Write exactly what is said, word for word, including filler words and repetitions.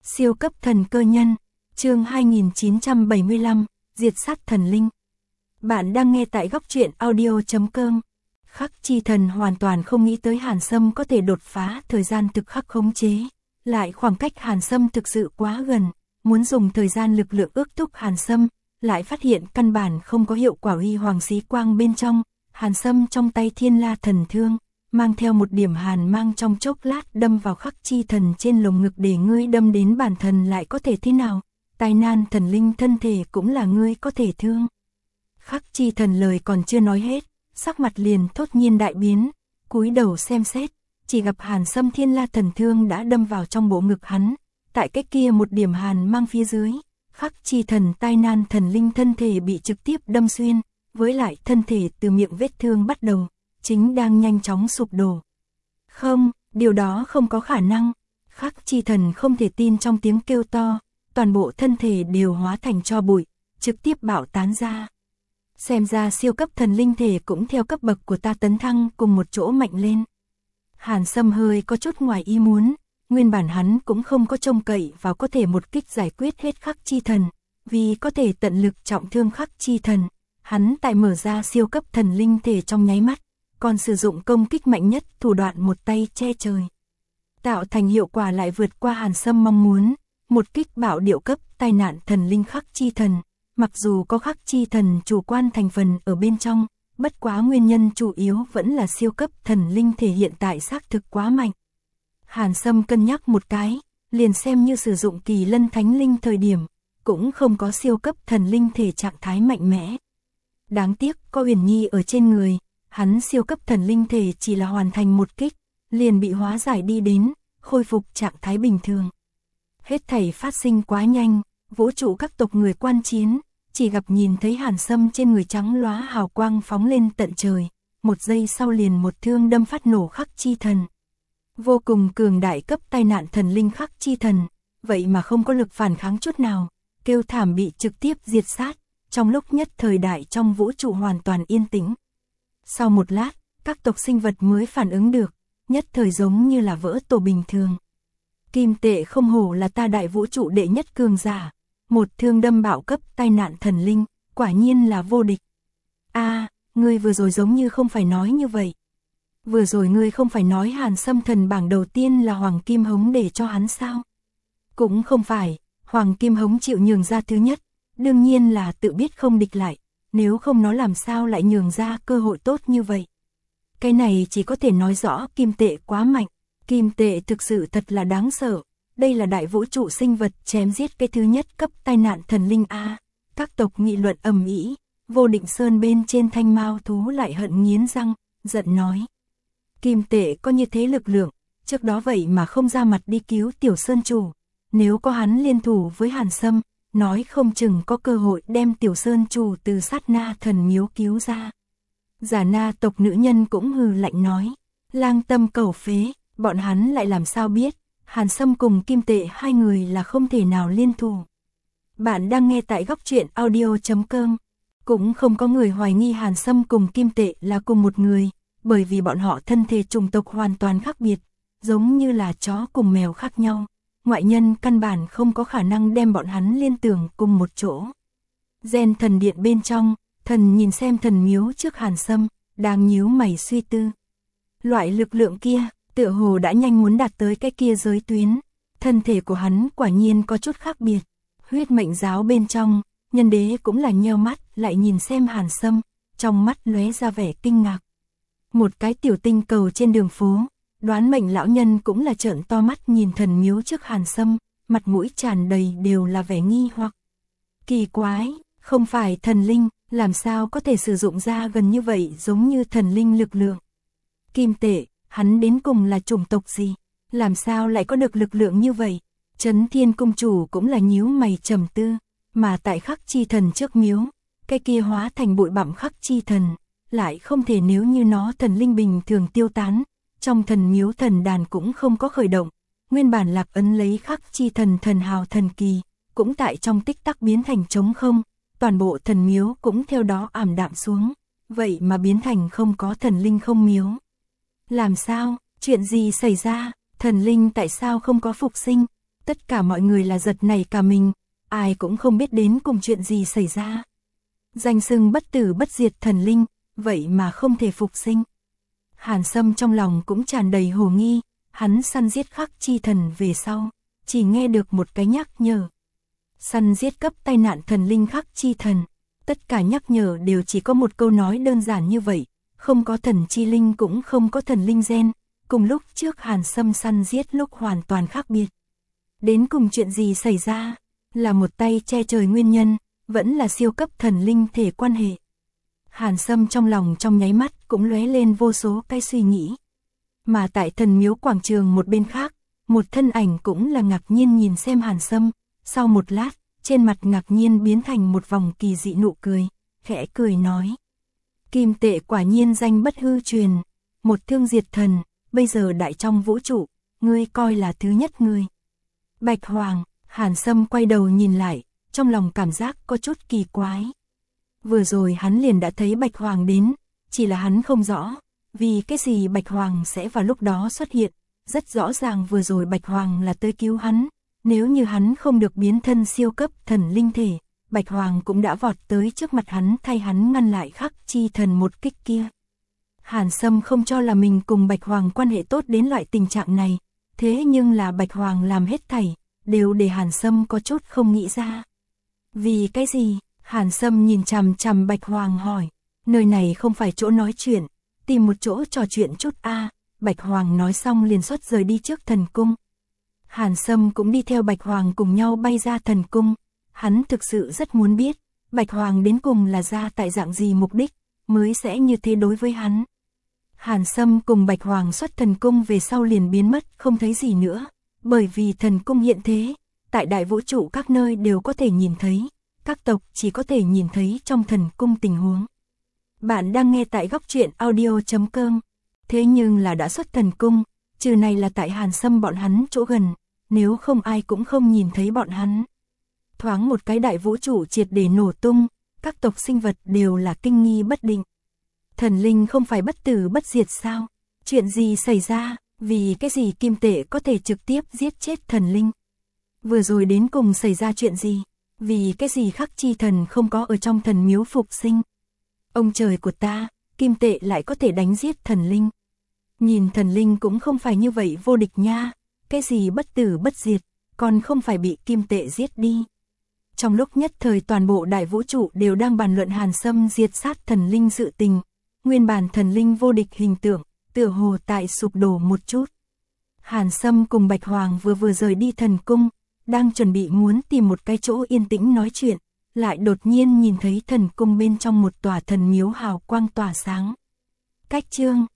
Siêu cấp thần cơ nhân, chương hai nghìn chín trăm bảy mươi lăm, diệt sát thần linh. Bạn đang nghe tại góc truyện audio chấm com. Khắc chi thần hoàn toàn không nghĩ tới Hàn Sâm có thể đột phá thời gian thực khắc khống chế, lại khoảng cách Hàn Sâm thực sự quá gần, muốn dùng thời gian lực lượng ước thúc Hàn Sâm, lại phát hiện căn bản không có hiệu quả. Huy hoàng xí quang bên trong, Hàn Sâm trong tay Thiên La thần thương, mang theo một điểm hàn mang, trong chốc lát đâm vào Khắc chi thần trên lồng ngực. Để ngươi đâm đến bản thần lại có thể thế nào? Tai nan thần linh thân thể cũng là ngươi có thể thương. Khắc chi thần lời còn chưa nói hết, sắc mặt liền thốt nhiên đại biến, cúi đầu xem xét, chỉ gặp Hàn Sâm Thiên La thần thương đã đâm vào trong bộ ngực hắn, tại cái kia một điểm hàn mang phía dưới, Khắc chi thần tai nan thần linh thân thể bị trực tiếp đâm xuyên, với lại thân thể từ miệng vết thương bắt đầu, chính đang nhanh chóng sụp đổ. Không, điều đó không có khả năng. Khắc chi thần không thể tin, trong tiếng kêu to, toàn bộ thân thể đều hóa thành tro bụi, trực tiếp bạo tán ra. Xem ra siêu cấp thần linh thể cũng theo cấp bậc của ta tấn thăng cùng một chỗ mạnh lên. Hàn Sâm hơi có chút ngoài ý muốn, nguyên bản hắn cũng không có trông cậy vào có thể một kích giải quyết hết Khắc chi thần, vì có thể tận lực trọng thương Khắc chi thần, hắn tại mở ra siêu cấp thần linh thể trong nháy mắt, còn sử dụng công kích mạnh nhất, thủ đoạn một tay che trời. Tạo thành hiệu quả lại vượt qua Hàn Sâm mong muốn, một kích bạo điệu cấp tai nạn thần linh Khắc chi thần. Mặc dù có Khắc chi thần chủ quan thành phần ở bên trong, bất quá nguyên nhân chủ yếu vẫn là siêu cấp thần linh thể hiện tại xác thực quá mạnh. Hàn Sâm cân nhắc một cái, liền xem như sử dụng Kỳ Lân Thánh Linh thời điểm, cũng không có siêu cấp thần linh thể trạng thái mạnh mẽ. Đáng tiếc có Huyền Nhi ở trên người, hắn siêu cấp thần linh thể chỉ là hoàn thành một kích, liền bị hóa giải đi đến, khôi phục trạng thái bình thường. Hết thảy phát sinh quá nhanh, vũ trụ các tộc người quan chiến, chỉ gặp nhìn thấy Hàn Sâm trên người trắng lóa hào quang phóng lên tận trời, một giây sau liền một thương đâm phát nổ Khắc chi thần. Vô cùng cường đại cấp tai nạn thần linh Khắc chi thần, vậy mà không có lực phản kháng chút nào, kêu thảm bị trực tiếp diệt sát, trong lúc nhất thời đại trong vũ trụ hoàn toàn yên tĩnh. Sau một lát, các tộc sinh vật mới phản ứng được, nhất thời giống như là vỡ tổ bình thường. Kim Tệ không hổ là ta đại vũ trụ đệ nhất cường giả, một thương đâm bạo cấp tai nạn thần linh, quả nhiên là vô địch. A, à, ngươi vừa rồi giống như không phải nói như vậy. Vừa rồi ngươi không phải nói Hàn Sâm thần bảng đầu tiên là Hoàng Kim Hống để cho hắn sao? Cũng không phải, Hoàng Kim Hống chịu nhường ra thứ nhất, đương nhiên là tự biết không địch lại, nếu không nó làm sao lại nhường ra cơ hội tốt như vậy. Cái này chỉ có thể nói rõ Kim Tệ quá mạnh, Kim Tệ thực sự thật là đáng sợ, đây là đại vũ trụ sinh vật chém giết cái thứ nhất cấp tai nạn thần linh A. Các tộc nghị luận ầm ĩ, Vô Định Sơn bên trên Thanh Mao thú lại hận nghiến răng, giận nói. Kim Tệ có như thế lực lượng, trước đó vậy mà không ra mặt đi cứu Tiểu Sơn chủ, nếu có hắn liên thủ với Hàn Sâm, nói không chừng có cơ hội đem Tiểu Sơn chủ từ Sát Na thần miếu cứu ra. Giả Na tộc nữ nhân cũng hừ lạnh nói, lang tâm cầu phế, bọn hắn lại làm sao biết, Hàn Sâm cùng Kim Tệ hai người là không thể nào liên thủ. Bạn đang nghe tại góc truyện audio chấm com, cũng không có người hoài nghi Hàn Sâm cùng Kim Tệ là cùng một người, bởi vì bọn họ thân thể chủng tộc hoàn toàn khác biệt, giống như là chó cùng mèo khác nhau. Ngoại nhân căn bản không có khả năng đem bọn hắn liên tưởng cùng một chỗ. Gen thần điện bên trong, thần nhìn xem thần miếu trước Hàn Sâm, đang nhíu mày suy tư. Loại lực lượng kia, tựa hồ đã nhanh muốn đạt tới cái kia giới tuyến. Thân thể của hắn quả nhiên có chút khác biệt. Huyết mệnh giáo bên trong, nhân đế cũng là nheo mắt lại nhìn xem Hàn Sâm, trong mắt lóe ra vẻ kinh ngạc. Một cái tiểu tinh cầu trên đường phố, Đoán Mệnh lão nhân cũng là trợn to mắt nhìn thần miếu trước Hàn Sâm, mặt mũi tràn đầy đều là vẻ nghi hoặc. Kỳ quái, không phải thần linh, làm sao có thể sử dụng ra gần như vậy giống như thần linh lực lượng. Kim Tệ, hắn đến cùng là chủng tộc gì, làm sao lại có được lực lượng như vậy? Trấn Thiên cung chủ cũng là nhíu mày trầm tư, mà tại Khắc chi thần trước miếu, cái kia hóa thành bụi bặm Khắc chi thần, lại không thể nếu như nó thần linh bình thường tiêu tán. Trong thần miếu thần đàn cũng không có khởi động, nguyên bản lạc ấn lấy Khắc chi thần thần hào thần kỳ, cũng tại trong tích tắc biến thành trống không, toàn bộ thần miếu cũng theo đó ảm đạm xuống, vậy mà biến thành không có thần linh không miếu. Làm sao, chuyện gì xảy ra, thần linh tại sao không có phục sinh? Tất cả mọi người là giật nảy cả mình, ai cũng không biết đến cùng chuyện gì xảy ra. Danh xưng bất tử bất diệt thần linh, vậy mà không thể phục sinh. Hàn Sâm trong lòng cũng tràn đầy hồ nghi, hắn săn giết Khắc Chi Thần về sau, chỉ nghe được một cái nhắc nhở. Săn giết cấp tai nạn thần linh Khắc Chi Thần, tất cả nhắc nhở đều chỉ có một câu nói đơn giản như vậy, không có thần chi linh cũng không có thần linh gen, cùng lúc trước Hàn Sâm săn giết lúc hoàn toàn khác biệt. Đến cùng chuyện gì xảy ra, là một tay che trời nguyên nhân, vẫn là siêu cấp thần linh thể quan hệ. Hàn Sâm trong lòng trong nháy mắt cũng lóe lên vô số cái suy nghĩ. Mà tại thần miếu quảng trường một bên khác, một thân ảnh cũng là ngạc nhiên nhìn xem Hàn Sâm, sau một lát, trên mặt ngạc nhiên biến thành một vòng kỳ dị nụ cười, khẽ cười nói. Kim tệ quả nhiên danh bất hư truyền, một thương diệt thần, bây giờ đại trong vũ trụ, ngươi coi là thứ nhất ngươi. Bạch Hoàng, Hàn Sâm quay đầu nhìn lại, trong lòng cảm giác có chút kỳ quái. Vừa rồi hắn liền đã thấy Bạch Hoàng đến, chỉ là hắn không rõ, vì cái gì Bạch Hoàng sẽ vào lúc đó xuất hiện, rất rõ ràng vừa rồi Bạch Hoàng là tới cứu hắn, nếu như hắn không được biến thân siêu cấp thần linh thể, Bạch Hoàng cũng đã vọt tới trước mặt hắn thay hắn ngăn lại Khắc Chi Thần một kích kia. Hàn Sâm không cho là mình cùng Bạch Hoàng quan hệ tốt đến loại tình trạng này, thế nhưng là Bạch Hoàng làm hết thảy, đều để Hàn Sâm có chút không nghĩ ra. Vì cái gì? Hàn Sâm nhìn chằm chằm Bạch Hoàng hỏi, nơi này không phải chỗ nói chuyện, tìm một chỗ trò chuyện chút a. À. Bạch Hoàng nói xong liền xuất rời đi trước thần cung. Hàn Sâm cũng đi theo Bạch Hoàng cùng nhau bay ra thần cung, hắn thực sự rất muốn biết, Bạch Hoàng đến cùng là ra tại dạng gì mục đích, mới sẽ như thế đối với hắn. Hàn Sâm cùng Bạch Hoàng xuất thần cung về sau liền biến mất không thấy gì nữa, bởi vì thần cung hiện thế, tại đại vũ trụ các nơi đều có thể nhìn thấy, các tộc chỉ có thể nhìn thấy trong thần cung tình huống. Bạn đang nghe tại góc truyện audio chấm com, thế nhưng là đã xuất thần cung, trừ này là tại Hàn Sâm bọn hắn chỗ gần, nếu không ai cũng không nhìn thấy bọn hắn. Thoáng một cái đại vũ trụ triệt để nổ tung, các tộc sinh vật đều là kinh nghi bất định. Thần linh không phải bất tử bất diệt sao? Chuyện gì xảy ra? Vì cái gì kim tệ có thể trực tiếp giết chết thần linh? Vừa rồi đến cùng xảy ra chuyện gì? Vì cái gì Khắc Chi Thần không có ở trong thần miếu phục sinh? Ông trời của ta, kim tệ lại có thể đánh giết thần linh. Nhìn thần linh cũng không phải như vậy vô địch nha, cái gì bất tử bất diệt, còn không phải bị kim tệ giết đi. Trong lúc nhất thời toàn bộ đại vũ trụ đều đang bàn luận Hàn Sâm diệt sát thần linh sự tình, nguyên bản thần linh vô địch hình tượng, tựa hồ tại sụp đổ một chút. Hàn Sâm cùng Bạch Hoàng vừa vừa rời đi thần cung, đang chuẩn bị muốn tìm một cái chỗ yên tĩnh nói chuyện, lại đột nhiên nhìn thấy thần cung bên trong một tòa thần miếu hào quang tỏa sáng. Cách chương